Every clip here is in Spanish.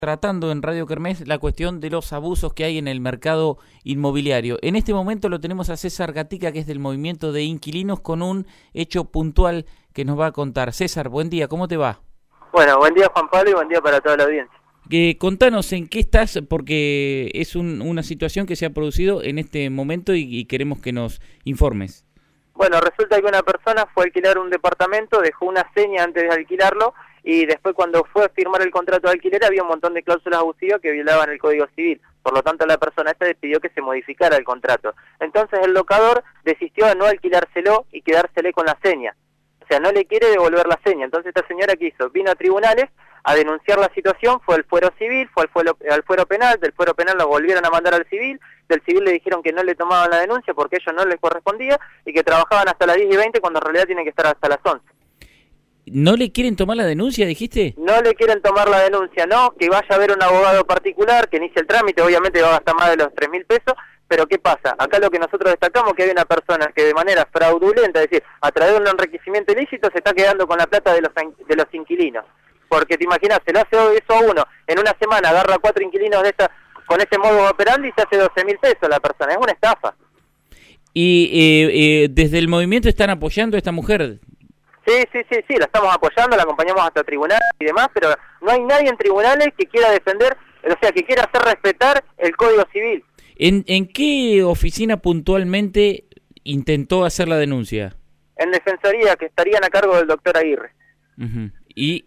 Tratando en Radio Kermés la cuestión de los abusos que hay en el mercado inmobiliario. En este momento lo tenemos a César Gatica, que es del movimiento de inquilinos, con un hecho puntual que nos va a contar. César, buen día, ¿cómo te va? Bueno, buen día Juan Pablo y buen día para toda la audiencia. Contanos en qué estás, porque es una situación que se ha producido en este momento y queremos que nos informes. Bueno, resulta que una persona fue a alquilar un departamento, dejó una seña antes de alquilarlo y después cuando fue a firmar el contrato de alquiler había un montón de cláusulas abusivas que violaban el Código Civil. Por lo tanto, la persona esta pidió que se modificara el contrato. Entonces el locador desistió de no alquilárselo y quedársele con la seña. O sea, no le quiere devolver la seña. Entonces esta señora, ¿qué hizo? Vino a tribunales a denunciar la situación, fue al fuero civil, fue al fuero penal, del fuero penal lo volvieron a mandar al civil, del civil le dijeron que no le tomaban la denuncia porque a ellos no les correspondía y que trabajaban hasta las 10 y 20 cuando en realidad tienen que estar hasta las 11. ¿No le quieren tomar la denuncia, dijiste? No le quieren tomar la denuncia, no, que vaya a ver un abogado particular, que inicie el trámite, obviamente va a gastar más de los 3.000 pesos, pero ¿qué pasa? Acá lo que nosotros destacamos es que hay una persona que de manera fraudulenta, es decir, a través de un enriquecimiento ilícito, se está quedando con la plata de los inquilinos. Porque te imaginas, se lo hace eso a uno, en una semana agarra 4 inquilinos de esa, con ese modo operandi y se hace 12.000 pesos la persona, es una estafa. Y desde el movimiento están apoyando a esta mujer. Sí, la estamos apoyando, la acompañamos hasta tribunales y demás, pero no hay nadie en tribunales que quiera defender, o sea, que quiera hacer respetar el Código Civil. ¿En qué oficina puntualmente intentó hacer la denuncia? En Defensoría, que estarían a cargo del doctor Aguirre. Y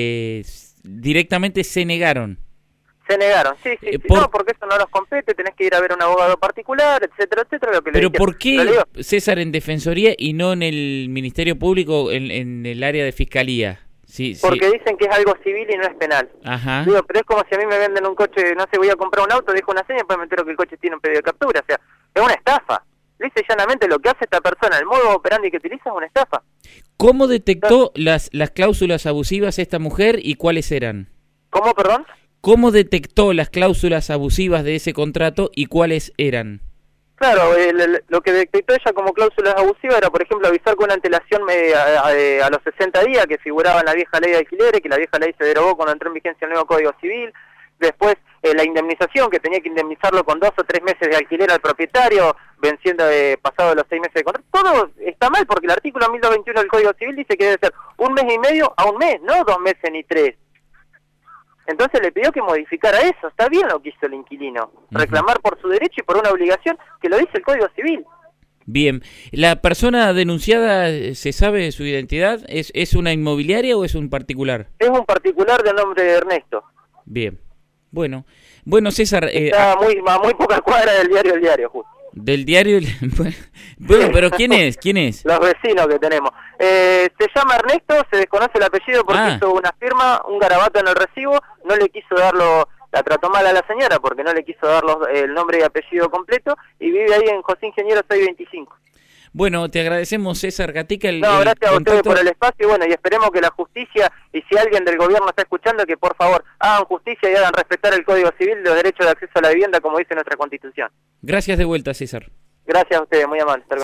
directamente se negaron. Se negaron, sí, no, porque eso no nos compete, tenés que ir a ver un abogado particular, etcétera, lo que Pero ¿por qué, César, en Defensoría y no en el Ministerio Público, en el área de Fiscalía? Sí, porque dicen que es algo civil y no es penal. Ajá. Digo, pero es como si a mí me venden un coche, no sé, voy a comprar un auto, dejo una seña y después me entero que el coche tiene un pedido de captura, o sea, es una estafa. Lisa y llanamente lo que hace esta persona, el modo operandi que utiliza es una estafa. ¿Cómo detectó las cláusulas abusivas esta mujer y cuáles eran? ¿Cómo, perdón? ¿Cómo detectó las cláusulas abusivas de ese contrato y cuáles eran? Claro, lo que detectó ella como cláusulas abusivas era, por ejemplo, avisar con una antelación a los 60 días que figuraba en la vieja ley de alquileres, que la vieja ley se derogó cuando entró en vigencia el nuevo Código Civil. Después, la indemnización, que tenía que indemnizarlo con 2 o 3 meses de alquiler al propietario, venciendo pasado los 6 meses de contrato. Todo está mal, porque el artículo 1221 del Código Civil dice que debe ser 1 mes y medio a 1 mes, no 2 meses ni 3. Entonces le pidió que modificara eso. Está bien lo que hizo el inquilino. Reclamar por su derecho y por una obligación que lo dice el Código Civil. Bien. ¿La persona denunciada, se sabe su identidad? ¿Es una inmobiliaria o es un particular? Es un particular de nombre de Ernesto. Bien. Bueno, César... Está a muy pocas cuadras del diario El Diario, justo. Del diario... Bueno, pero ¿quién es? Los vecinos que tenemos. Se llama Ernesto, se desconoce el apellido porque hizo una firma, un garabato en el recibo, no le quiso darlo, la trató mal a la señora porque no le quiso dar el nombre y apellido completo y vive ahí en José Ingeniero 625. Bueno, te agradecemos, César Gatica. Gracias a ustedes por el espacio y bueno, y esperemos que la justicia, y si alguien del gobierno está escuchando, que por favor hagan justicia y hagan respetar el Código Civil, los derechos de acceso a la vivienda como dice nuestra Constitución. Gracias de vuelta, César. Gracias a ustedes, muy amables.